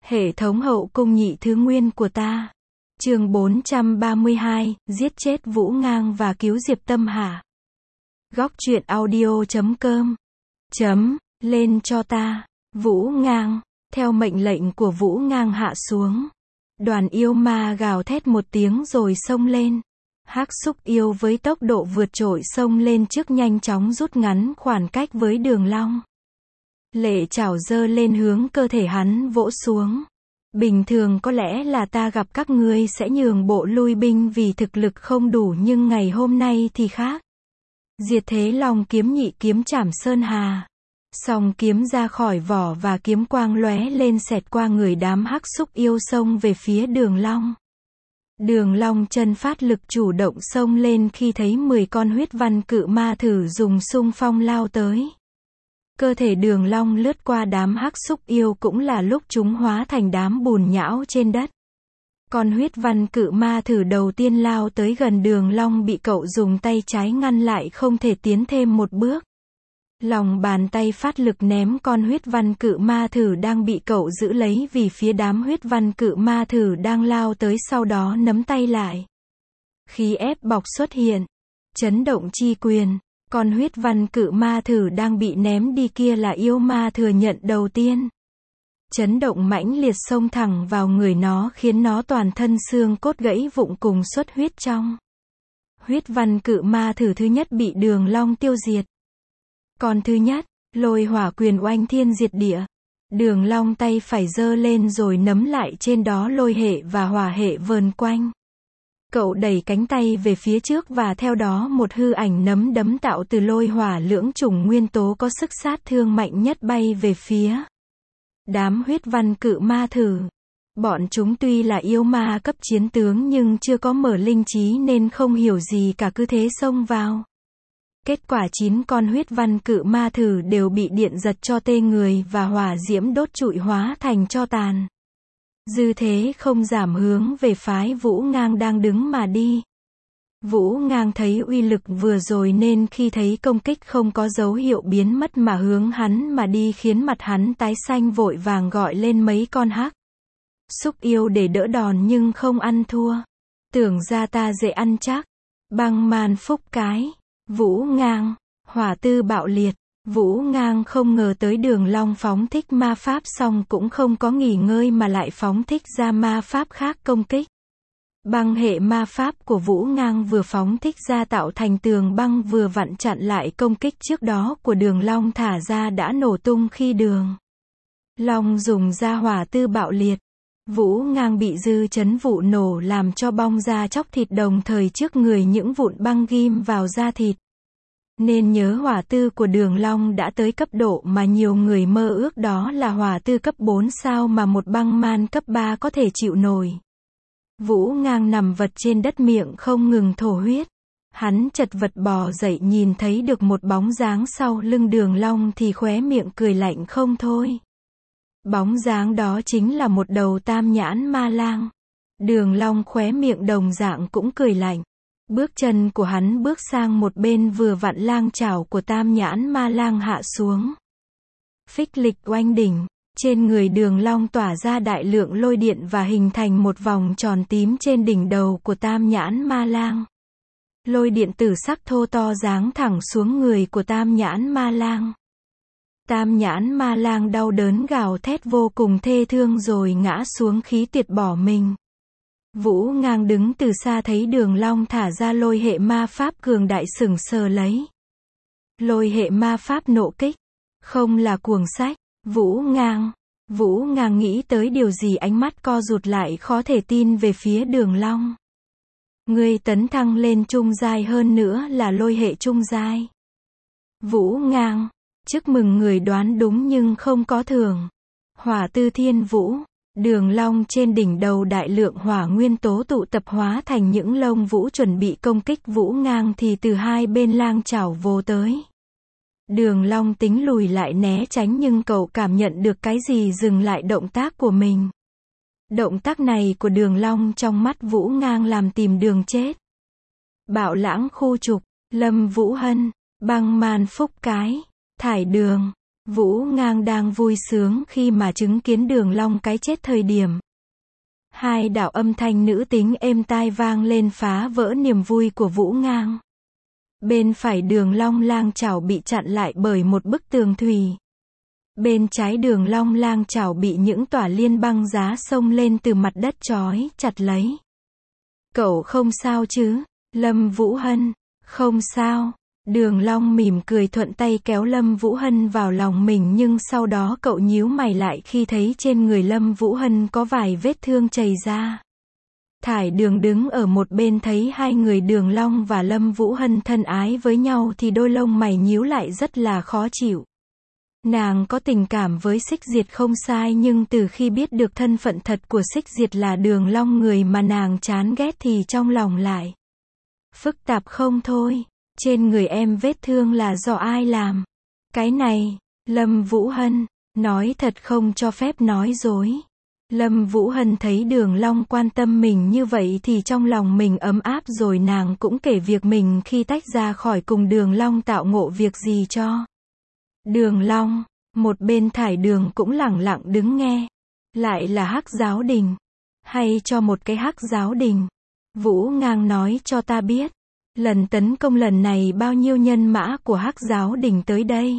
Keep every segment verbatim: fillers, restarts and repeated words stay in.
Hệ thống hậu cung nhị thứ nguyên của ta. Chương bốn trăm ba mươi hai, giết chết Vũ Ngang và cứu Diệp Tâm Hà. Góc truyện audio chấm com. Chấm, lên cho ta. Vũ Ngang, theo mệnh lệnh của Vũ Ngang hạ xuống. Đoàn yêu ma gào thét một tiếng rồi xông lên. Hắc xúc yêu với tốc độ vượt trội xông lên trước, nhanh chóng rút ngắn khoảng cách với Đường Long. Lệ chảo giơ lên hướng cơ thể hắn vỗ xuống. Bình thường có lẽ là ta gặp các ngươi sẽ nhường bộ lui binh vì thực lực không đủ, nhưng ngày hôm nay thì khác. Diệt thế long kiếm nhị kiếm chảm sơn hà. Song kiếm ra khỏi vỏ và kiếm quang lóe lên xẹt qua người đám hắc xúc yêu xông về phía Đường Long. Đường Long chân phát lực chủ động xông lên khi thấy mười con huyết văn cự ma thử dùng xung phong lao tới. Cơ thể Đường Long lướt qua đám hắc xúc yêu cũng là lúc chúng hóa thành đám bùn nhão trên đất. Con huyết văn cự ma thử đầu tiên lao tới gần Đường Long bị cậu dùng tay trái ngăn lại, không thể tiến thêm một bước. Lòng bàn tay phát lực ném con huyết văn cự ma thử đang bị cậu giữ lấy vì phía đám huyết văn cự ma thử đang lao tới, sau đó nắm tay lại. Khí ép bọc xuất hiện. Chấn động chi quyền. Con huyết văn cự ma thử đang bị ném đi kia là yêu ma thừa nhận đầu tiên. Chấn động mãnh liệt xông thẳng vào người nó, khiến nó toàn thân xương cốt gãy vụn cùng xuất huyết trong. Huyết văn cự ma thử thứ nhất bị Đường Long tiêu diệt. Còn thứ nhất, lôi hỏa quyền oanh thiên diệt địa. Đường Long tay phải giơ lên rồi nắm lại, trên đó lôi hệ và hỏa hệ vờn quanh. Cậu đẩy cánh tay về phía trước và theo đó một hư ảnh nắm đấm tạo từ lôi hỏa lưỡng chủng nguyên tố có sức sát thương mạnh nhất bay về phía đám huyết văn cự ma thử. Bọn chúng tuy là yêu ma cấp chiến tướng nhưng chưa có mở linh trí nên không hiểu gì cả, cứ thế xông vào. Kết quả chín con huyết văn cự ma thử đều bị điện giật cho tê người và hỏa diễm đốt trụi hóa thành tro tàn. Dư thế không giảm hướng về phái Vũ Ngang đang đứng mà đi. Vũ Ngang thấy uy lực vừa rồi nên khi thấy công kích không có dấu hiệu biến mất mà hướng hắn mà đi, khiến mặt hắn tái xanh, vội vàng gọi lên mấy con hắc xúc yêu để đỡ đòn nhưng không ăn thua. Tưởng ra ta dễ ăn chắc. Băng man phúc cái. Vũ Ngang, hỏa tư bạo liệt. Vũ Ngang không ngờ tới Đường Long phóng thích ma pháp xong cũng không có nghỉ ngơi mà lại phóng thích ra ma pháp khác công kích. Băng hệ ma pháp của Vũ Ngang vừa phóng thích ra tạo thành tường băng vừa vặn chặn lại công kích trước đó của Đường Long thả ra, đã nổ tung khi Đường Long dùng ra hỏa tư bạo liệt. Vũ Ngang bị dư chấn vụ nổ làm cho bong ra chóc thịt, đồng thời trước người những vụn băng ghim vào da thịt. Nên nhớ hỏa tư của Đường Long đã tới cấp độ mà nhiều người mơ ước, đó là hỏa tư cấp bốn sao mà một băng man cấp ba có thể chịu nổi. Vũ Ngang nằm vật trên đất miệng không ngừng thổ huyết. Hắn chật vật bò dậy, nhìn thấy được một bóng dáng sau lưng Đường Long thì khóe miệng cười lạnh không thôi. Bóng dáng đó chính là một đầu tam nhãn ma lang. Đường Long khóe miệng đồng dạng cũng cười lạnh. Bước chân của hắn bước sang một bên, vừa vặn lang chảo của tam nhãn ma lang hạ xuống. Phích lịch oanh đỉnh. Trên người Đường Long tỏa ra đại lượng lôi điện và hình thành một vòng tròn tím trên đỉnh đầu của tam nhãn ma lang. Lôi điện tử sắc thô to giáng thẳng xuống người của tam nhãn ma lang. Tam nhãn ma lang đau đớn gào thét vô cùng thê thương rồi ngã xuống khí tuyệt bỏ mình. Vũ Ngang đứng từ xa thấy Đường Long thả ra lôi hệ ma pháp cường đại, sững sờ lấy. Lôi hệ ma pháp nộ kích. Không là cuồng sách. Vũ Ngang. Vũ Ngang nghĩ tới điều gì, ánh mắt co rụt lại khó thể tin về phía Đường Long. Ngươi tấn thăng lên trung giai, hơn nữa là lôi hệ trung giai. Vũ Ngang. Chúc mừng, người đoán đúng nhưng không có thưởng. Hỏa tư thiên vũ. Đường Long trên đỉnh đầu đại lượng hỏa nguyên tố tụ tập hóa thành những lông vũ chuẩn bị công kích Vũ Ngang thì từ hai bên lang chảo vồ tới. Đường Long tính lùi lại né tránh nhưng cậu cảm nhận được cái gì dừng lại động tác của mình. Động tác này của Đường Long trong mắt Vũ Ngang làm tìm đường chết. Bạo lãng khu trục. Lâm Vũ Hân. Băng man phúc cái. Thải đường. Vũ Ngang đang vui sướng khi mà chứng kiến Đường Long cái chết thời điểm. Hai đạo âm thanh nữ tính êm tai vang lên phá vỡ niềm vui của Vũ Ngang. Bên phải Đường Long Lang Chảo bị chặn lại bởi một bức tường thủy. Bên trái Đường Long Lang Chảo bị những tỏa liên băng giá xông lên từ mặt đất trói chặt lấy. Cậu không sao chứ? Lâm Vũ Hân. Không sao. Đường Long mỉm cười thuận tay kéo Lâm Vũ Hân vào lòng mình, nhưng sau đó cậu nhíu mày lại khi thấy trên người Lâm Vũ Hân có vài vết thương chảy ra. Thải Đường đứng ở một bên thấy hai người Đường Long và Lâm Vũ Hân thân ái với nhau thì đôi lông mày nhíu lại rất là khó chịu. Nàng có tình cảm với Xích Diệt không sai, nhưng từ khi biết được thân phận thật của Xích Diệt là Đường Long, người mà nàng chán ghét, thì trong lòng lại phức tạp không thôi. Trên người em vết thương là do ai làm? Cái này, Lâm Vũ Hân, nói thật không cho phép nói dối. Lâm Vũ Hân thấy Đường Long quan tâm mình như vậy thì trong lòng mình ấm áp rồi, nàng cũng kể việc mình khi tách ra khỏi cùng Đường Long tạo ngộ việc gì cho Đường Long. Một bên Thải Đường cũng lẳng lặng đứng nghe. Lại là Hắc Giáo Đình. Hay cho một cái Hắc Giáo Đình. Vũ Ngang nói cho ta biết. Lần tấn công lần này bao nhiêu nhân mã của Hắc Giáo Đình tới đây?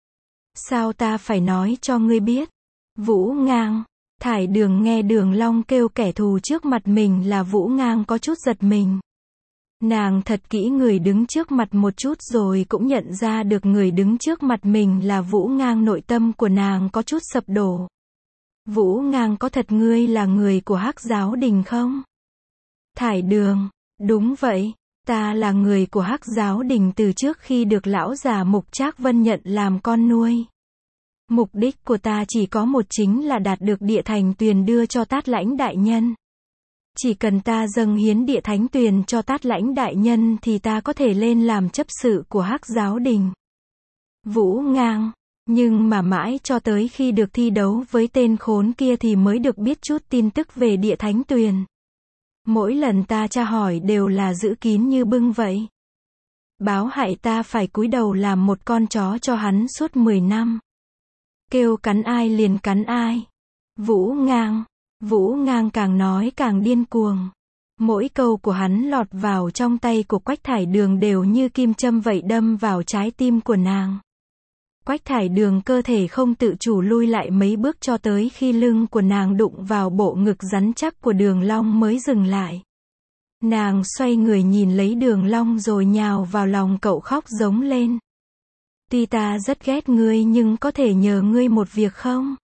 Sao ta phải nói cho ngươi biết? Vũ Ngang. Thải Đường nghe Đường Long kêu kẻ thù trước mặt mình là Vũ Ngang có chút giật mình. Nàng thật kỹ người đứng trước mặt một chút rồi cũng nhận ra được người đứng trước mặt mình là Vũ Ngang, nội tâm của nàng có chút sập đổ. Vũ Ngang, có thật ngươi là người của Hắc Giáo Đình không? Thải Đường. Đúng vậy. Ta là người của Hắc Giáo Đình từ trước khi được lão già Mục Trác Vân nhận làm con nuôi. Mục đích của ta chỉ có một, chính là đạt được địa thành tuyền đưa cho Tát Lãnh đại nhân. Chỉ cần ta dâng hiến địa thánh tuyền cho Tát Lãnh đại nhân thì ta có thể lên làm chấp sự của Hắc Giáo Đình. Vũ Ngang. Nhưng mà mãi cho tới khi được thi đấu với tên khốn kia thì mới được biết chút tin tức về địa thánh tuyền. Mỗi lần ta tra hỏi đều là giữ kín như bưng vậy. Báo hại ta phải cúi đầu làm một con chó cho hắn suốt mười năm. Kêu cắn ai liền cắn ai. Vũ Ngang. Vũ Ngang càng nói càng điên cuồng. Mỗi câu của hắn lọt vào trong tay của Quách Thải Đường đều như kim châm vậy đâm vào trái tim của nàng. Quách Thải Đường cơ thể không tự chủ lui lại mấy bước cho tới khi lưng của nàng đụng vào bộ ngực rắn chắc của Đường Long mới dừng lại. Nàng xoay người nhìn lấy Đường Long rồi nhào vào lòng cậu khóc giống lên. Tuy ta rất ghét ngươi nhưng có thể nhờ ngươi một việc không?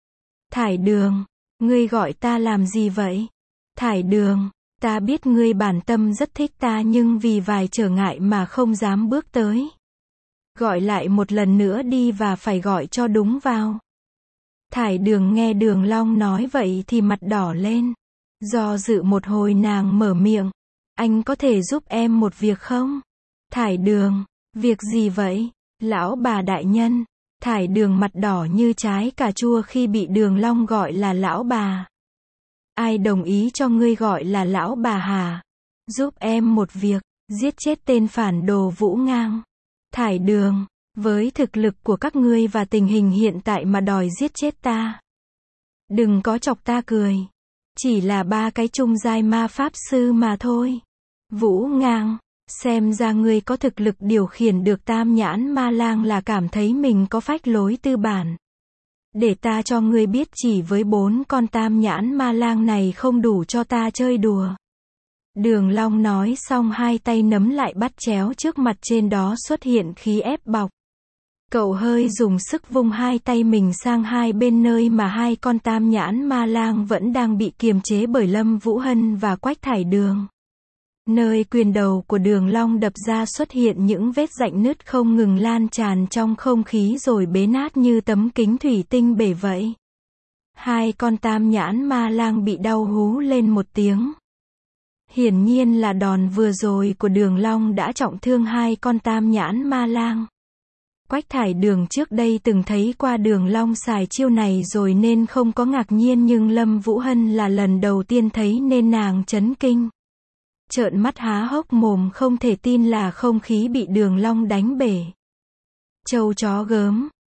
Thải Đường. Ngươi gọi ta làm gì vậy? Thải Đường. Ta biết ngươi bản tâm rất thích ta nhưng vì vài trở ngại mà không dám bước tới. Gọi lại một lần nữa đi và phải gọi cho đúng vào. Thải Đường nghe Đường Long nói vậy thì mặt đỏ lên. Do dự một hồi nàng mở miệng. Anh có thể giúp em một việc không? Thải Đường. Việc gì vậy? Lão bà đại nhân. Thải Đường mặt đỏ như trái cà chua khi bị Đường Long gọi là lão bà. Ai đồng ý cho ngươi gọi là lão bà hả? Giúp em một việc, giết chết tên phản đồ Vũ Ngang. Thải Đường, với thực lực của các ngươi và tình hình hiện tại mà đòi giết chết ta. Đừng có chọc ta cười. Chỉ là ba cái trung giai ma pháp sư mà thôi. Vũ Ngang, xem ra ngươi có thực lực điều khiển được tam nhãn ma lang là cảm thấy mình có phách lối tư bản. Để ta cho ngươi biết chỉ với bốn con tam nhãn ma lang này không đủ cho ta chơi đùa. Đường Long nói xong hai tay nắm lại bắt chéo trước mặt, trên đó xuất hiện khí ép bọc. Cậu hơi dùng sức vung hai tay mình sang hai bên nơi mà hai con tam nhãn ma lang vẫn đang bị kiềm chế bởi Lâm Vũ Hân và Quách Thải Đường. Nơi quyền đầu của Đường Long đập ra xuất hiện những vết rãnh nứt không ngừng lan tràn trong không khí rồi bế nát như tấm kính thủy tinh bể vậy. Hai con tam nhãn ma lang bị đau hú lên một tiếng. Hiển nhiên là đòn vừa rồi của Đường Long đã trọng thương hai con tam nhãn ma lang. Quách Thải Đường trước đây từng thấy qua Đường Long xài chiêu này rồi nên không có ngạc nhiên, nhưng Lâm Vũ Hân là lần đầu tiên thấy nên nàng chấn kinh. Trợn mắt há hốc mồm không thể tin là không khí bị Đường Long đánh bể. Trâu chó gớm,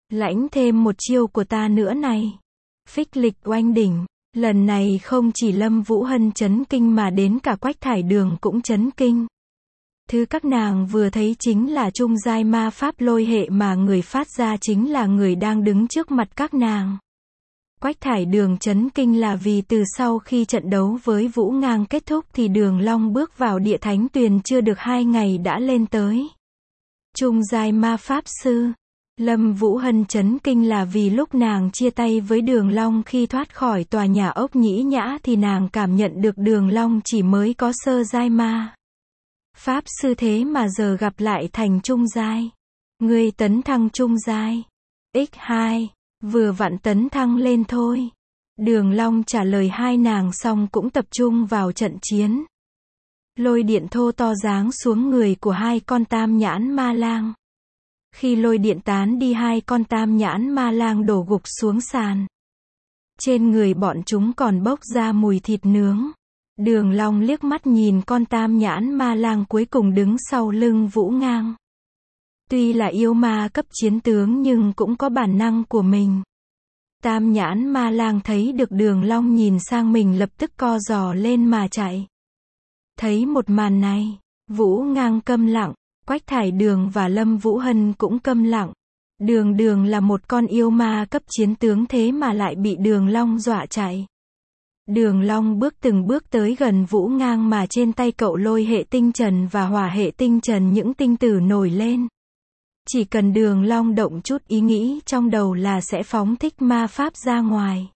Lãnh thêm một chiêu của ta nữa này. Phích lịch oanh đỉnh. Lần này không chỉ Lâm Vũ Hân chấn kinh mà đến cả Quách Thải Đường cũng chấn kinh. Thứ các nàng vừa thấy chính là trung giai ma pháp lôi hệ mà người phát ra chính là người đang đứng trước mặt các nàng. Quách Thải Đường chấn kinh là vì từ sau khi trận đấu với Vũ Ngang kết thúc thì Đường Long bước vào địa thánh tuyền chưa được hai ngày đã lên tới trung giai ma pháp sư. Lâm Vũ Hân chấn kinh là vì lúc nàng chia tay với Đường Long khi thoát khỏi tòa nhà ốc nhĩ nhã thì nàng cảm nhận được Đường Long chỉ mới có sơ giai ma pháp sư thế mà giờ gặp lại thành trung giai. Ngươi tấn thăng trung giai. nhân hai. Vừa vặn tấn thăng lên thôi. Đường Long trả lời hai nàng xong cũng tập trung vào trận chiến. Lôi điện thô to giáng xuống người của hai con tam nhãn ma lang. Khi lôi điện tán đi hai con tam nhãn ma lang đổ gục xuống sàn. Trên người bọn chúng còn bốc ra mùi thịt nướng. Đường Long liếc mắt nhìn con tam nhãn ma lang cuối cùng đứng sau lưng Vũ Ngang. Tuy là yêu ma cấp chiến tướng nhưng cũng có bản năng của mình. Tam nhãn ma lang thấy được Đường Long nhìn sang mình lập tức co giò lên mà chạy. Thấy một màn này, Vũ Ngang câm lặng, Quách Thải Đường và Lâm Vũ Hân cũng câm lặng. Đường Đường là một con yêu ma cấp chiến tướng thế mà lại bị Đường Long dọa chạy. Đường Long bước từng bước tới gần Vũ Ngang mà trên tay cậu lôi hệ tinh trần và hỏa hệ tinh trần những tinh tử nổi lên. Chỉ cần Đường Long động chút ý nghĩ trong đầu là sẽ phóng thích ma pháp ra ngoài.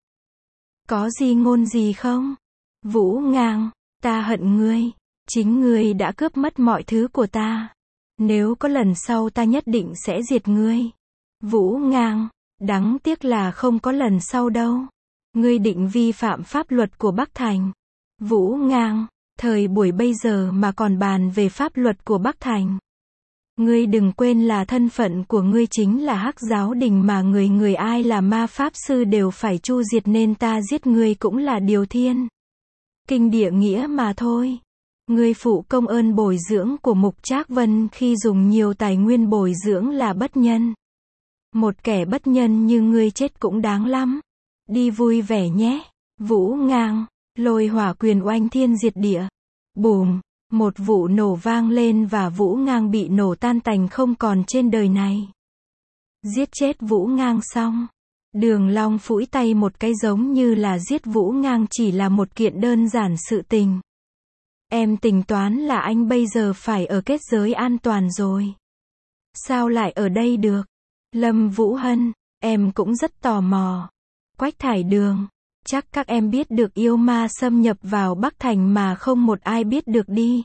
Có gì ngôn gì không? Vũ Ngang, ta hận ngươi. Chính ngươi đã cướp mất mọi thứ của ta. Nếu có lần sau ta nhất định sẽ diệt ngươi. Vũ Ngang, đáng tiếc là không có lần sau đâu. Ngươi định vi phạm pháp luật của Bắc Thành. Vũ Ngang, thời buổi bây giờ mà còn bàn về pháp luật của Bắc Thành. Ngươi đừng quên là thân phận của ngươi chính là Hắc Giáo Đình mà người người ai là ma pháp sư đều phải chu diệt nên ta giết ngươi cũng là điều thiên kinh địa nghĩa mà thôi. Ngươi phụ công ơn bồi dưỡng của Mục Trác Vân khi dùng nhiều tài nguyên bồi dưỡng là bất nhân. Một kẻ bất nhân như ngươi chết cũng đáng lắm. Đi vui vẻ nhé. Vũ Ngang, lôi hỏa quyền oanh thiên diệt địa. Bùm, một vụ nổ vang lên và Vũ Ngang bị nổ tan tành không còn trên đời này. Giết chết Vũ Ngang xong. Đường Long phủi tay một cái giống như là giết Vũ Ngang chỉ là một kiện đơn giản sự tình. Em tính toán là anh bây giờ phải ở kết giới an toàn rồi. Sao lại ở đây được? Lâm Vũ Hân, em cũng rất tò mò. Quách Thải Đường, chắc các em biết được yêu ma xâm nhập vào Bắc Thành mà không một ai biết được đi.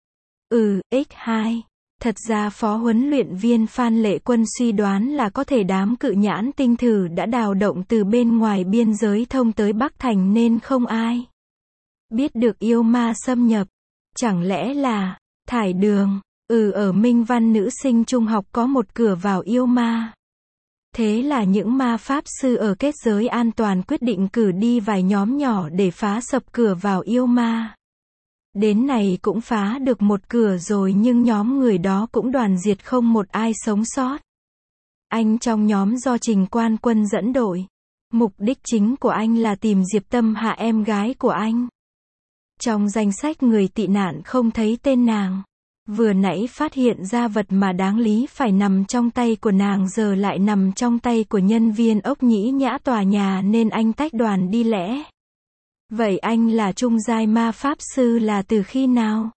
Ừ, nhân hai. Thật ra phó huấn luyện viên Phan Lệ Quân suy đoán là có thể đám cự nhãn tinh thử đã đào động từ bên ngoài biên giới thông tới Bắc Thành nên không ai biết được yêu ma xâm nhập. Chẳng lẽ là Thải Đường? Ừ, ở Minh Văn nữ sinh trung học có một cửa vào yêu ma. Thế là những ma pháp sư ở kết giới an toàn quyết định cử đi vài nhóm nhỏ để phá sập cửa vào yêu ma. Đến này cũng phá được một cửa rồi nhưng nhóm người đó cũng đoàn diệt không một ai sống sót. Anh trong nhóm do Trình Quan Quân dẫn đội. Mục đích chính của anh là tìm Diệp Tâm Hạ em gái của anh. Trong danh sách người tị nạn không thấy tên nàng. Vừa nãy phát hiện ra vật mà đáng lý phải nằm trong tay của nàng giờ lại nằm trong tay của nhân viên ốc nhĩ nhã tòa nhà nên anh tách đoàn đi lẽ. Vậy anh là trung giai ma pháp sư là từ khi nào?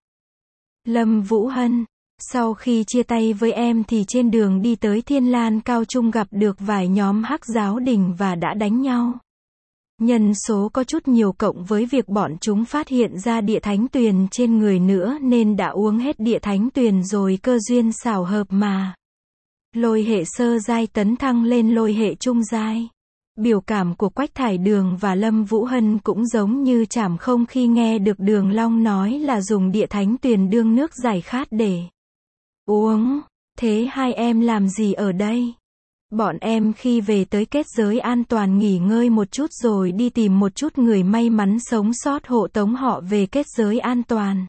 Lâm Vũ Hân, sau khi chia tay với em thì trên đường đi tới Thiên Lan Cao Trung gặp được vài nhóm Hắc Giáo Đình và đã đánh nhau. Nhân số có chút nhiều cộng với việc bọn chúng phát hiện ra địa thánh tuyền trên người nữa nên đã uống hết địa thánh tuyền rồi cơ duyên xảo hợp mà. Lôi hệ sơ giai tấn thăng lên lôi hệ trung giai. Biểu cảm của Quách Thải Đường và Lâm Vũ Hân cũng giống như chảm không khi nghe được Đường Long nói là dùng địa thánh tuyền đương nước giải khát để uống. Thế hai em làm gì ở đây? Bọn em khi về tới kết giới an toàn nghỉ ngơi một chút rồi đi tìm một chút người may mắn sống sót hộ tống họ về kết giới an toàn.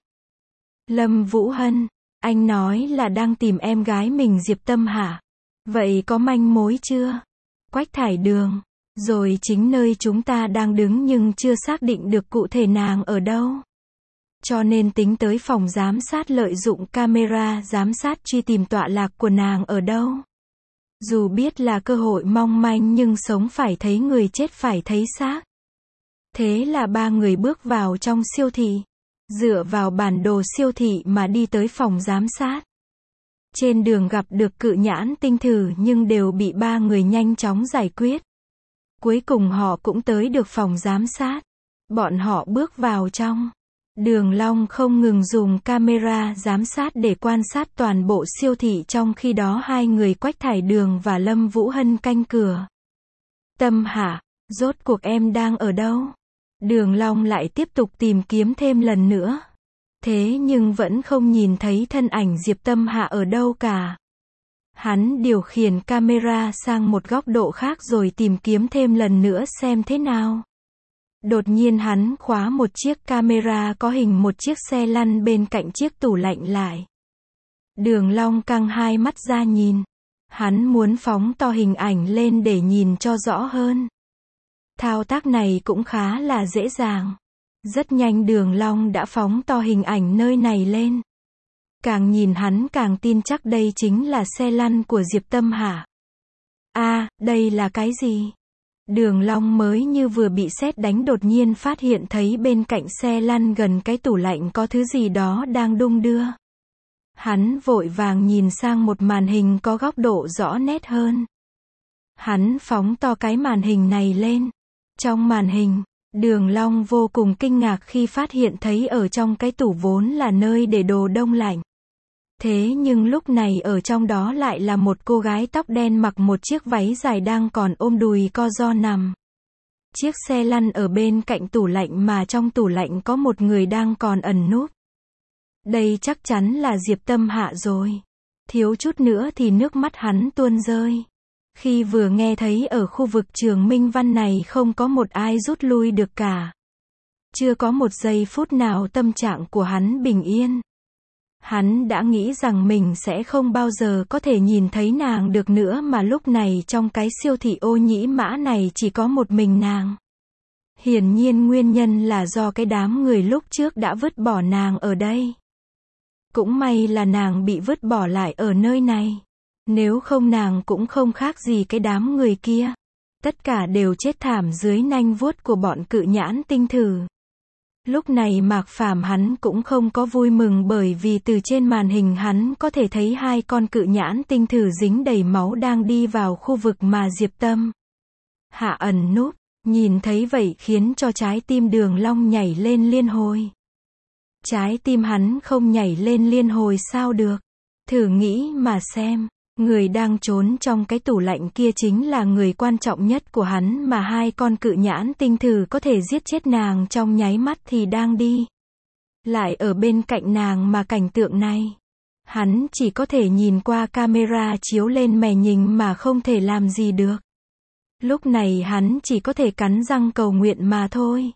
Lâm Vũ Hân, anh nói là đang tìm em gái mình Diệp Tâm hả? Vậy có manh mối chưa? Quách Thải Đường. Rồi chính nơi chúng ta đang đứng nhưng chưa xác định được cụ thể nàng ở đâu. Cho nên tính tới phòng giám sát lợi dụng camera giám sát truy tìm tọa lạc của nàng ở đâu. Dù biết là cơ hội mong manh nhưng sống phải thấy người, chết phải thấy xác. Thế là ba người bước vào trong siêu thị. Dựa vào bản đồ siêu thị mà đi tới phòng giám sát. Trên đường gặp được cự nhãn tinh thử nhưng đều bị ba người nhanh chóng giải quyết. Cuối cùng họ cũng tới được phòng giám sát. Bọn họ bước vào trong. Đường Long không ngừng dùng camera giám sát để quan sát toàn bộ siêu thị, trong khi đó hai người Quách Thải Đường và Lâm Vũ Hân canh cửa. Tâm Hạ, rốt cuộc em đang ở đâu? Đường Long lại tiếp tục tìm kiếm thêm lần nữa. Thế nhưng vẫn không nhìn thấy thân ảnh Diệp Tâm Hạ ở đâu cả. Hắn điều khiển camera sang một góc độ khác rồi tìm kiếm thêm lần nữa xem thế nào. Đột nhiên hắn khóa một chiếc camera có hình một chiếc xe lăn bên cạnh chiếc tủ lạnh lại. Đường Long căng hai mắt ra nhìn. Hắn muốn phóng to hình ảnh lên để nhìn cho rõ hơn. Thao tác này cũng khá là dễ dàng. Rất nhanh Đường Long đã phóng to hình ảnh nơi này lên. Càng nhìn hắn càng tin chắc đây chính là xe lăn của Diệp Tâm Hạ. A, à, đây là cái gì? Đường Long mới như vừa bị sét đánh đột nhiên phát hiện thấy bên cạnh xe lăn gần cái tủ lạnh có thứ gì đó đang đung đưa. Hắn vội vàng nhìn sang một màn hình có góc độ rõ nét hơn. Hắn phóng to cái màn hình này lên. Trong màn hình, Đường Long vô cùng kinh ngạc khi phát hiện thấy ở trong cái tủ vốn là nơi để đồ đông lạnh. Thế nhưng lúc này ở trong đó lại là một cô gái tóc đen mặc một chiếc váy dài đang còn ôm đùi co ro nằm. Chiếc xe lăn ở bên cạnh tủ lạnh mà trong tủ lạnh có một người đang còn ẩn núp. Đây chắc chắn là Diệp Tâm Hạ rồi. Thiếu chút nữa thì nước mắt hắn tuôn rơi. Khi vừa nghe thấy ở khu vực Trường Minh Văn này không có một ai rút lui được cả. Chưa có một giây phút nào tâm trạng của hắn bình yên. Hắn đã nghĩ rằng mình sẽ không bao giờ có thể nhìn thấy nàng được nữa mà lúc này trong cái siêu thị ô nhĩ mã này chỉ có một mình nàng. Hiển nhiên nguyên nhân là do cái đám người lúc trước đã vứt bỏ nàng ở đây. Cũng may là nàng bị vứt bỏ lại ở nơi này. Nếu không nàng cũng không khác gì cái đám người kia. Tất cả đều chết thảm dưới nanh vuốt của bọn cự nhãn tinh thử. Lúc này Mạc Phàm hắn cũng không có vui mừng bởi vì từ trên màn hình hắn có thể thấy hai con cự nhãn tinh thử dính đầy máu đang đi vào khu vực mà Diệp Tâm Hạ ẩn núp. Nhìn thấy vậy khiến cho trái tim Đường Long nhảy lên liên hồi. Trái tim hắn không nhảy lên liên hồi sao được. Thử nghĩ mà xem. Người đang trốn trong cái tủ lạnh kia chính là người quan trọng nhất của hắn mà hai con cự nhãn tinh thử có thể giết chết nàng trong nháy mắt thì đang đi. Lại ở bên cạnh nàng mà cảnh tượng này. Hắn chỉ có thể nhìn qua camera chiếu lên mè nhìn mà không thể làm gì được. Lúc này hắn chỉ có thể cắn răng cầu nguyện mà thôi.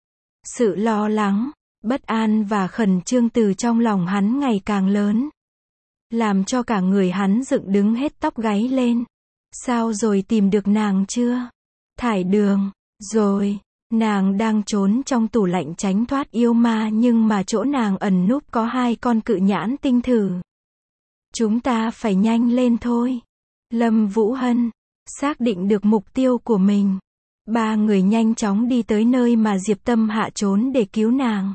Sự lo lắng, bất an và khẩn trương từ trong lòng hắn ngày càng lớn. Làm cho cả người hắn dựng đứng hết tóc gáy lên. Sao rồi, tìm được nàng chưa? Thải Đường, rồi, nàng đang trốn trong tủ lạnh tránh thoát yêu ma nhưng mà chỗ nàng ẩn núp có hai con cự nhãn tinh thử. Chúng ta phải nhanh lên thôi. Lâm Vũ Hân, xác định được mục tiêu của mình. Ba người nhanh chóng đi tới nơi mà Diệp Tâm Hạ trốn để cứu nàng.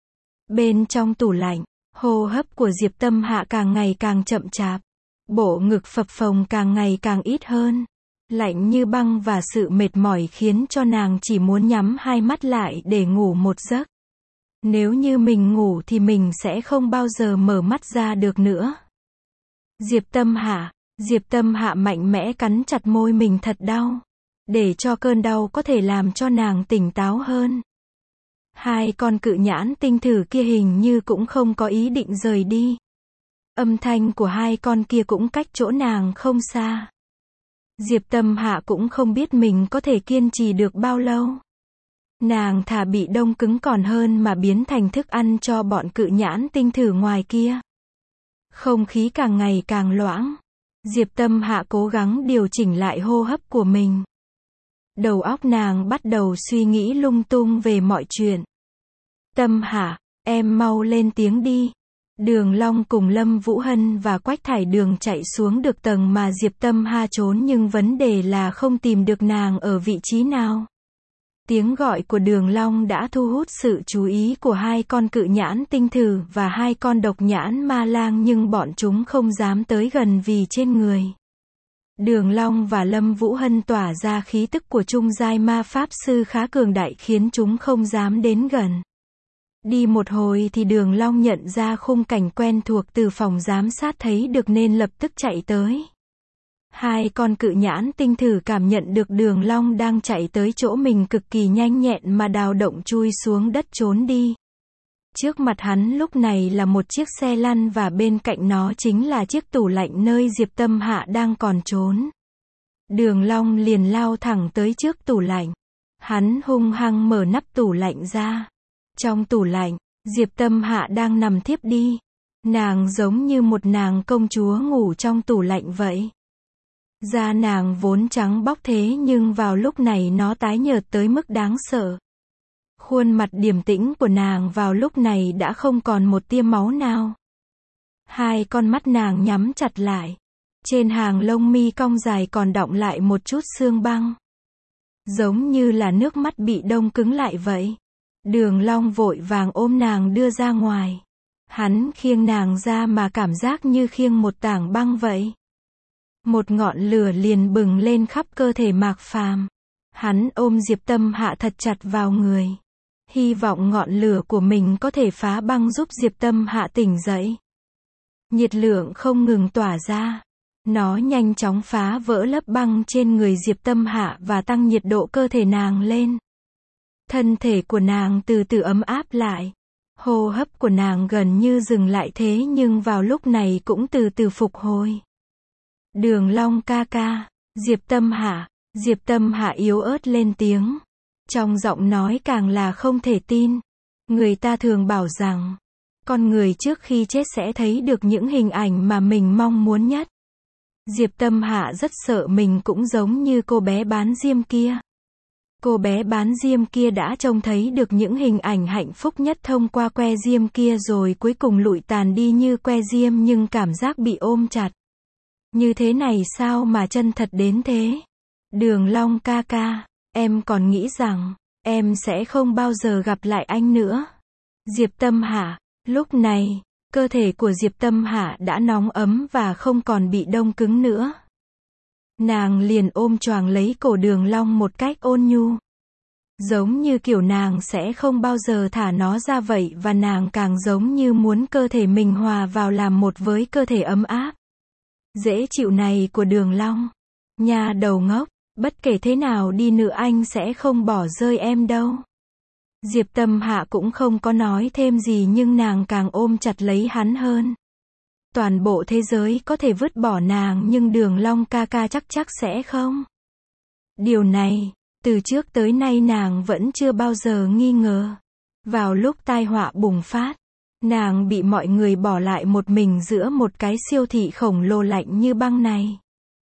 Bên trong tủ lạnh. Hô hấp của Diệp Tâm Hạ càng ngày càng chậm chạp. Bộ ngực phập phồng càng ngày càng ít hơn. Lạnh như băng và sự mệt mỏi khiến cho nàng chỉ muốn nhắm hai mắt lại để ngủ một giấc. Nếu như mình ngủ thì mình sẽ không bao giờ mở mắt ra được nữa. Diệp Tâm Hạ, Diệp Tâm Hạ mạnh mẽ cắn chặt môi mình thật đau. Để cho cơn đau có thể làm cho nàng tỉnh táo hơn. Hai con cự nhãn tinh thử kia hình như cũng không có ý định rời đi. Âm thanh của hai con kia cũng cách chỗ nàng không xa. Diệp Tâm Hạ cũng không biết mình có thể kiên trì được bao lâu. Nàng thà bị đông cứng còn hơn mà biến thành thức ăn cho bọn cự nhãn tinh thử ngoài kia. Không khí càng ngày càng loãng. Diệp Tâm Hạ cố gắng điều chỉnh lại hô hấp của mình. Đầu óc nàng bắt đầu suy nghĩ lung tung về mọi chuyện. Tâm Hạ, em mau lên tiếng đi. Đường Long cùng Lâm Vũ Hân và Quách Thải Đường chạy xuống được tầng mà Diệp Tâm Hạ trốn, nhưng vấn đề là không tìm được nàng ở vị trí nào. Tiếng gọi của Đường Long đã thu hút sự chú ý của hai con cự nhãn tinh thử và hai con độc nhãn ma lang, nhưng bọn chúng không dám tới gần vì trên người Đường Long và Lâm Vũ Hân tỏa ra khí tức của trung giai ma pháp sư khá cường đại, khiến chúng không dám đến gần. Đi một hồi thì Đường Long nhận ra khung cảnh quen thuộc từ phòng giám sát thấy được nên lập tức chạy tới. Hai con cự nhãn tinh thử cảm nhận được Đường Long đang chạy tới chỗ mình cực kỳ nhanh nhẹn mà đào động chui xuống đất trốn đi. Trước mặt hắn lúc này là một chiếc xe lăn và bên cạnh nó chính là chiếc tủ lạnh nơi Diệp Tâm Hạ đang còn trốn. Đường Long liền lao thẳng tới trước tủ lạnh. Hắn hung hăng mở nắp tủ lạnh ra. Trong tủ lạnh, Diệp Tâm Hạ đang nằm thiếp đi. Nàng giống như một nàng công chúa ngủ trong tủ lạnh vậy. Da nàng vốn trắng bóc thế nhưng vào lúc này nó tái nhợt tới mức đáng sợ. Khuôn mặt điềm tĩnh của nàng vào lúc này đã không còn một tia máu nào. Hai con mắt nàng nhắm chặt lại. Trên hàng lông mi cong dài còn đọng lại một chút sương băng. Giống như là nước mắt bị đông cứng lại vậy. Đường Long vội vàng ôm nàng đưa ra ngoài. Hắn khiêng nàng ra mà cảm giác như khiêng một tảng băng vậy. Một ngọn lửa liền bừng lên khắp cơ thể Mạc Phàm. Hắn ôm Diệp Tâm Hạ thật chặt vào người. Hy vọng ngọn lửa của mình có thể phá băng giúp Diệp Tâm Hạ tỉnh dậy. Nhiệt lượng không ngừng tỏa ra. Nó nhanh chóng phá vỡ lớp băng trên người Diệp Tâm Hạ và tăng nhiệt độ cơ thể nàng lên. Thân thể của nàng từ từ ấm áp lại. Hô hấp của nàng gần như dừng lại thế nhưng vào lúc này cũng từ từ phục hồi. Đường Long ca ca, Diệp Tâm Hạ, Diệp Tâm Hạ yếu ớt lên tiếng. Trong giọng nói càng là không thể tin. Người ta thường bảo rằng, con người trước khi chết sẽ thấy được những hình ảnh mà mình mong muốn nhất. Diệp Tâm Hạ rất sợ mình cũng giống như cô bé bán diêm kia. Cô bé bán diêm kia đã trông thấy được những hình ảnh hạnh phúc nhất thông qua que diêm kia rồi cuối cùng lụi tàn đi như que diêm nhưng cảm giác bị ôm chặt. Như thế này sao mà chân thật đến thế? Đường Long ca ca, em còn nghĩ rằng, em sẽ không bao giờ gặp lại anh nữa. Diệp Tâm Hạ, lúc này, cơ thể của Diệp Tâm Hạ đã nóng ấm và không còn bị đông cứng nữa. Nàng liền ôm choàng lấy cổ Đường Long một cách ôn nhu. Giống như kiểu nàng sẽ không bao giờ thả nó ra vậy và nàng càng giống như muốn cơ thể mình hòa vào làm một với cơ thể ấm áp. Dễ chịu này của Đường Long. Nha đầu ngốc, bất kể thế nào đi nữa anh sẽ không bỏ rơi em đâu. Diệp Tâm Hạ cũng không có nói thêm gì nhưng nàng càng ôm chặt lấy hắn hơn. Toàn bộ thế giới có thể vứt bỏ nàng nhưng Đường Long ca ca chắc chắc sẽ không. Điều này, từ trước tới nay nàng vẫn chưa bao giờ nghi ngờ. Vào lúc tai họa bùng phát, nàng bị mọi người bỏ lại một mình giữa một cái siêu thị khổng lồ lạnh như băng này.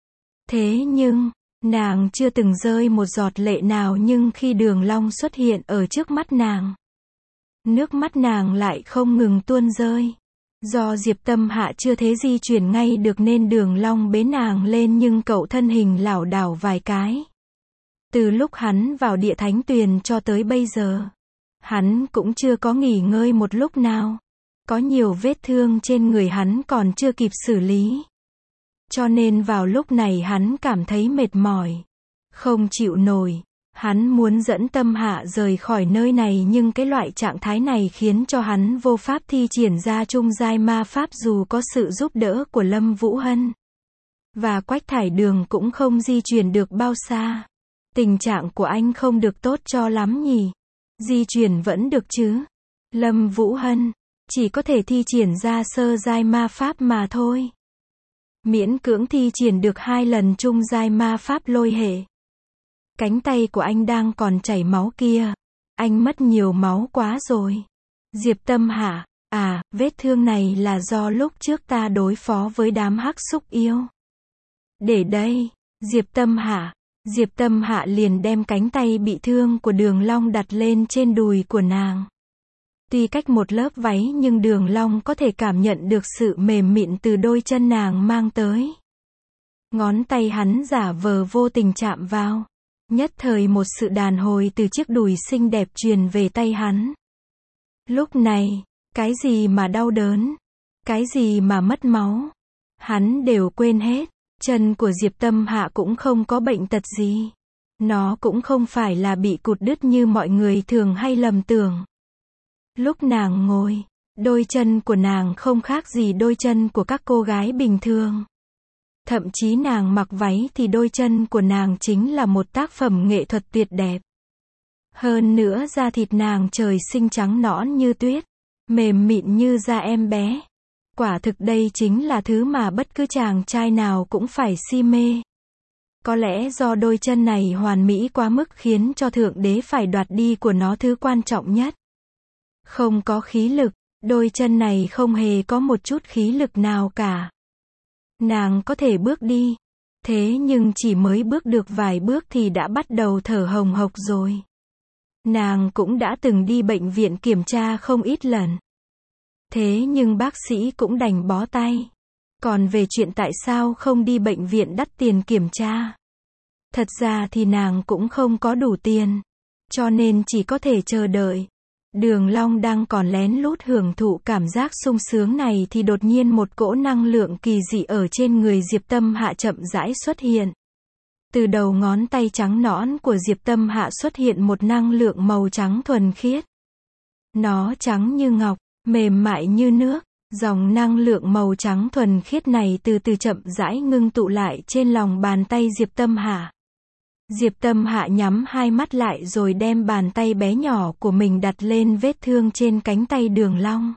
Thế nhưng, nàng chưa từng rơi một giọt lệ nào nhưng khi Đường Long xuất hiện ở trước mắt nàng, nước mắt nàng lại không ngừng tuôn rơi. Do Diệp Tâm Hạ chưa thế di chuyển ngay được nên Đường Long bế nàng lên nhưng cậu thân hình lảo đảo vài cái. Từ lúc hắn vào địa thánh tuyền cho tới bây giờ, hắn cũng chưa có nghỉ ngơi một lúc nào. Có nhiều vết thương trên người hắn còn chưa kịp xử lý. Cho nên vào lúc này hắn cảm thấy mệt mỏi, không chịu nổi. Hắn muốn dẫn Tâm Hạ rời khỏi nơi này nhưng cái loại trạng thái này khiến cho hắn vô pháp thi triển ra trung giai ma pháp dù có sự giúp đỡ của Lâm Vũ Hân. Và Quách Thải Đường cũng không di chuyển được bao xa. Tình trạng của anh không được tốt cho lắm nhỉ? Di chuyển vẫn được chứ? Lâm Vũ Hân chỉ có thể thi triển ra sơ giai ma pháp mà thôi. Miễn cưỡng thi triển được hai lần trung giai ma pháp lôi hệ. Cánh tay của anh đang còn chảy máu kia. Anh mất nhiều máu quá rồi. Diệp Tâm Hạ, à, vết thương này là do lúc trước ta đối phó với đám hắc xúc yêu. Để đây, Diệp Tâm Hạ. Diệp Tâm Hạ liền đem cánh tay bị thương của Đường Long đặt lên trên đùi của nàng. Tuy cách một lớp váy nhưng Đường Long có thể cảm nhận được sự mềm mịn từ đôi chân nàng mang tới. Ngón tay hắn giả vờ vô tình chạm vào. Nhất thời một sự đàn hồi từ chiếc đùi xinh đẹp truyền về tay hắn. Lúc này, cái gì mà đau đớn, cái gì mà mất máu, hắn đều quên hết. Chân của Diệp Tâm Hạ cũng không có bệnh tật gì. Nó cũng không phải là bị cụt đứt như mọi người thường hay lầm tưởng. Lúc nàng ngồi, đôi chân của nàng không khác gì đôi chân của các cô gái bình thường. Thậm chí nàng mặc váy thì đôi chân của nàng chính là một tác phẩm nghệ thuật tuyệt đẹp. Hơn nữa da thịt nàng trời sinh trắng nõn như tuyết, mềm mịn như da em bé. Quả thực đây chính là thứ mà bất cứ chàng trai nào cũng phải si mê. Có lẽ do đôi chân này hoàn mỹ quá mức khiến cho Thượng Đế phải đoạt đi của nó thứ quan trọng nhất. Không có khí lực, đôi chân này không hề có một chút khí lực nào cả. Nàng có thể bước đi, thế nhưng chỉ mới bước được vài bước thì đã bắt đầu thở hồng hộc rồi. Nàng cũng đã từng đi bệnh viện kiểm tra không ít lần. Thế nhưng bác sĩ cũng đành bó tay. Còn về chuyện tại sao không đi bệnh viện đắt tiền kiểm tra, thật ra thì nàng cũng không có đủ tiền, cho nên chỉ có thể chờ đợi. Đường Long đang còn lén lút hưởng thụ cảm giác sung sướng này thì đột nhiên một cỗ năng lượng kỳ dị ở trên người Diệp Tâm Hạ chậm rãi xuất hiện. Từ đầu ngón tay trắng nõn của Diệp Tâm Hạ xuất hiện một năng lượng màu trắng thuần khiết. Nó trắng như ngọc, mềm mại như nước. Dòng năng lượng màu trắng thuần khiết này từ từ chậm rãi ngưng tụ lại trên lòng bàn tay Diệp Tâm Hạ. Diệp Tâm Hạ nhắm hai mắt lại rồi đem bàn tay bé nhỏ của mình đặt lên vết thương trên cánh tay Đường Long.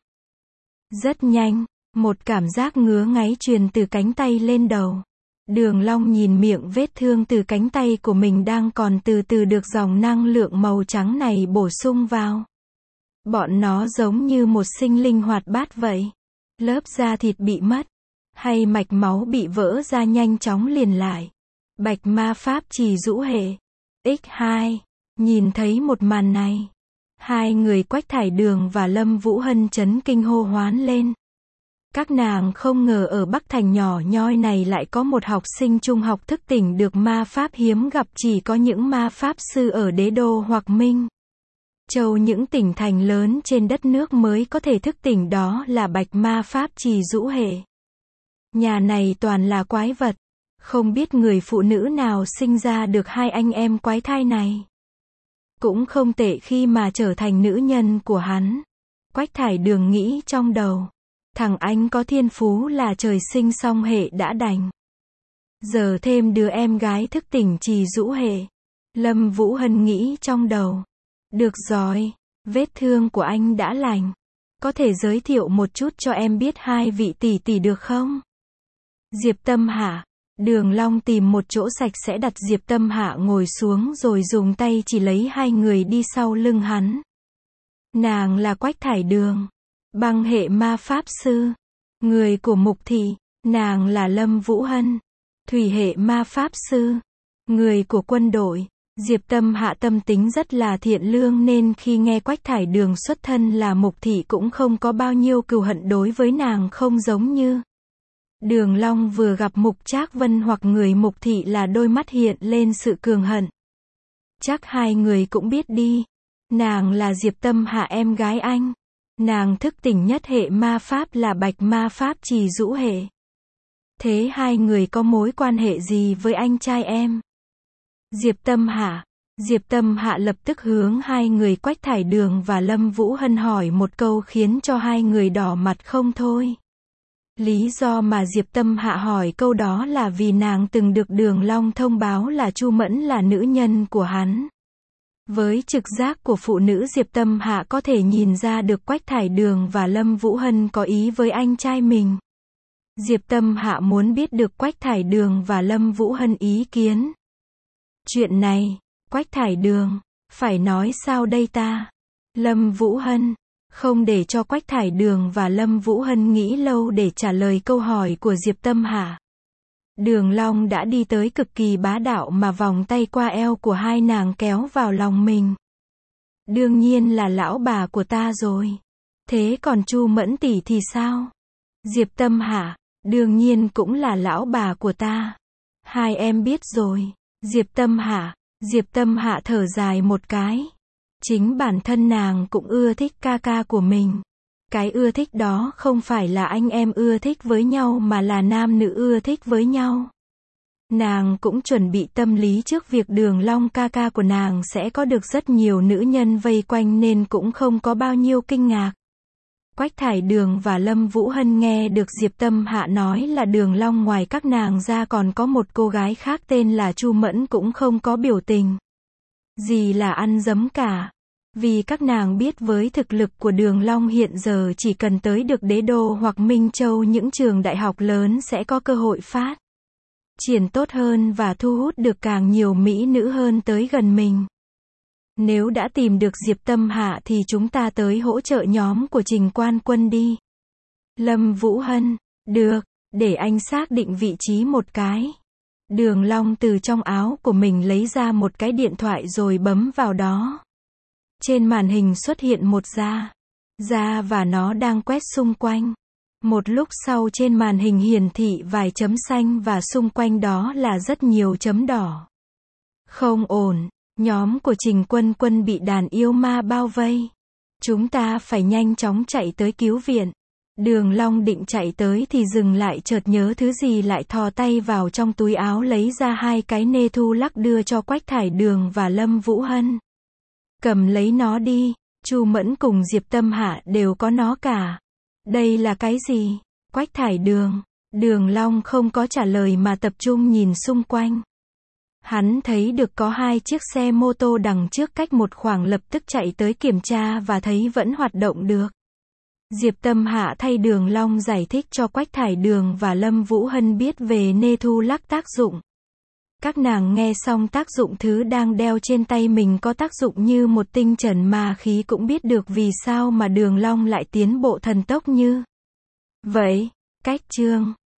Rất nhanh, một cảm giác ngứa ngáy truyền từ cánh tay lên đầu. Đường Long nhìn miệng vết thương từ cánh tay của mình đang còn từ từ được dòng năng lượng màu trắng này bổ sung vào. Bọn nó giống như một sinh linh hoạt bát vậy. Lớp da thịt bị mất, hay mạch máu bị vỡ ra nhanh chóng liền lại. Bạch ma pháp trì rũ hệ. nhân hai. Nhìn thấy một màn này, hai người Quách Thải Đường và Lâm Vũ Hân chấn kinh hô hoán lên. Các nàng không ngờ ở Bắc Thành nhỏ nhoi này lại có một học sinh trung học thức tỉnh được ma pháp hiếm gặp, chỉ có những ma pháp sư ở Đế Đô hoặc Minh Châu, những tỉnh thành lớn trên đất nước mới có thể thức tỉnh, đó là bạch ma pháp trì rũ hệ. Nhà này toàn là quái vật, không biết người phụ nữ nào sinh ra được hai anh em quái thai này. Cũng không tệ khi mà trở thành nữ nhân của hắn. Quách Thải Đường nghĩ trong đầu, thằng anh có thiên phú là trời sinh song hệ đã đành. Giờ thêm đứa em gái thức tỉnh trì rũ hệ. Lâm Vũ Hân nghĩ trong đầu. Được rồi, vết thương của anh đã lành. Có thể giới thiệu một chút cho em biết hai vị tỷ tỷ được không? Diệp Tâm Hạ. Đường Long tìm một chỗ sạch sẽ đặt Diệp Tâm Hạ ngồi xuống rồi dùng tay chỉ lấy hai người đi sau lưng hắn. Nàng là Quách Thải Đường, băng hệ ma pháp sư, người của Mục Thị. Nàng là Lâm Vũ Hân, thủy hệ ma pháp sư, người của quân đội. Diệp Tâm Hạ tâm tính rất là thiện lương nên khi nghe Quách Thải Đường xuất thân là Mục Thị cũng không có bao nhiêu cừu hận đối với nàng, không giống như Đường Long vừa gặp Mục Trác Vân hoặc người Mục Thị là đôi mắt hiện lên sự cường hận. Chắc hai người cũng biết đi. Nàng là Diệp Tâm Hạ em gái anh. Nàng thức tỉnh nhất hệ ma pháp là bạch ma pháp trì rũ hệ. Thế hai người có mối quan hệ gì với anh trai em? Diệp Tâm Hạ. Diệp Tâm Hạ lập tức hướng hai người Quách Thải Đường và Lâm Vũ Hân hỏi một câu khiến cho hai người đỏ mặt không thôi. Lý do mà Diệp Tâm Hạ hỏi câu đó là vì nàng từng được Đường Long thông báo là Chu Mẫn là nữ nhân của hắn. Với trực giác của phụ nữ, Diệp Tâm Hạ có thể nhìn ra được Quách Thải Đường và Lâm Vũ Hân có ý với anh trai mình. Diệp Tâm Hạ muốn biết được Quách Thải Đường và Lâm Vũ Hân ý kiến. Chuyện này, Quách Thải Đường, phải nói sao đây ta? Lâm Vũ Hân, không để cho Quách Thải Đường và Lâm Vũ Hân nghĩ lâu để trả lời câu hỏi của Diệp Tâm Hạ. Đường Long đã đi tới cực kỳ bá đạo mà vòng tay qua eo của hai nàng kéo vào lòng mình. Đương nhiên là lão bà của ta rồi. Thế còn Chu Mẫn tỷ thì sao? Diệp Tâm Hạ, đương nhiên cũng là lão bà của ta. Hai em biết rồi. Diệp Tâm Hạ, Diệp Tâm Hạ thở dài một cái. Chính bản thân nàng cũng ưa thích ca ca của mình. Cái ưa thích đó không phải là anh em ưa thích với nhau mà là nam nữ ưa thích với nhau. Nàng cũng chuẩn bị tâm lý trước việc Đường Long ca ca của nàng sẽ có được rất nhiều nữ nhân vây quanh nên cũng không có bao nhiêu kinh ngạc. Quách Thải Đường và Lâm Vũ Hân nghe được Diệp Tâm Hạ nói là Đường Long ngoài các nàng ra còn có một cô gái khác tên là Chu Mẫn cũng không có biểu tình gì là ăn dấm cả. Vì các nàng biết với thực lực của Đường Long hiện giờ chỉ cần tới được Đế Đô hoặc Minh Châu những trường đại học lớn sẽ có cơ hội phát triển tốt hơn và thu hút được càng nhiều mỹ nữ hơn tới gần mình. Nếu đã tìm được Diệp Tâm Hạ thì chúng ta tới hỗ trợ nhóm của Trình Quan Quân đi. Lâm Vũ Hân, được, để anh xác định vị trí một cái. Đường Long từ trong áo của mình lấy ra một cái điện thoại rồi bấm vào đó. Trên màn hình xuất hiện một da. Da và nó đang quét xung quanh. Một lúc sau trên màn hình hiển thị vài chấm xanh và xung quanh đó là rất nhiều chấm đỏ. Không ổn, nhóm của Trình Quân Quân bị đàn yêu ma bao vây. Chúng ta phải nhanh chóng chạy tới cứu viện. Đường Long định chạy tới thì dừng lại chợt nhớ thứ gì lại thò tay vào trong túi áo lấy ra hai cái nê thu lắc đưa cho Quách Thải Đường và Lâm Vũ Hân. Cầm lấy nó đi, Chu Mẫn cùng Diệp Tâm Hạ đều có nó cả. Đây là cái gì? Quách Thải Đường. Đường Long không có trả lời mà tập trung nhìn xung quanh. Hắn thấy được có hai chiếc xe mô tô đằng trước cách một khoảng lập tức chạy tới kiểm tra và thấy vẫn hoạt động được. Diệp Tâm Hạ thay Đường Long giải thích cho Quách Thải Đường và Lâm Vũ Hân biết về nê thu lắc tác dụng. Các nàng nghe xong tác dụng thứ đang đeo trên tay mình có tác dụng như một tinh trần ma khí cũng biết được vì sao mà Đường Long lại tiến bộ thần tốc như vậy. Cách chương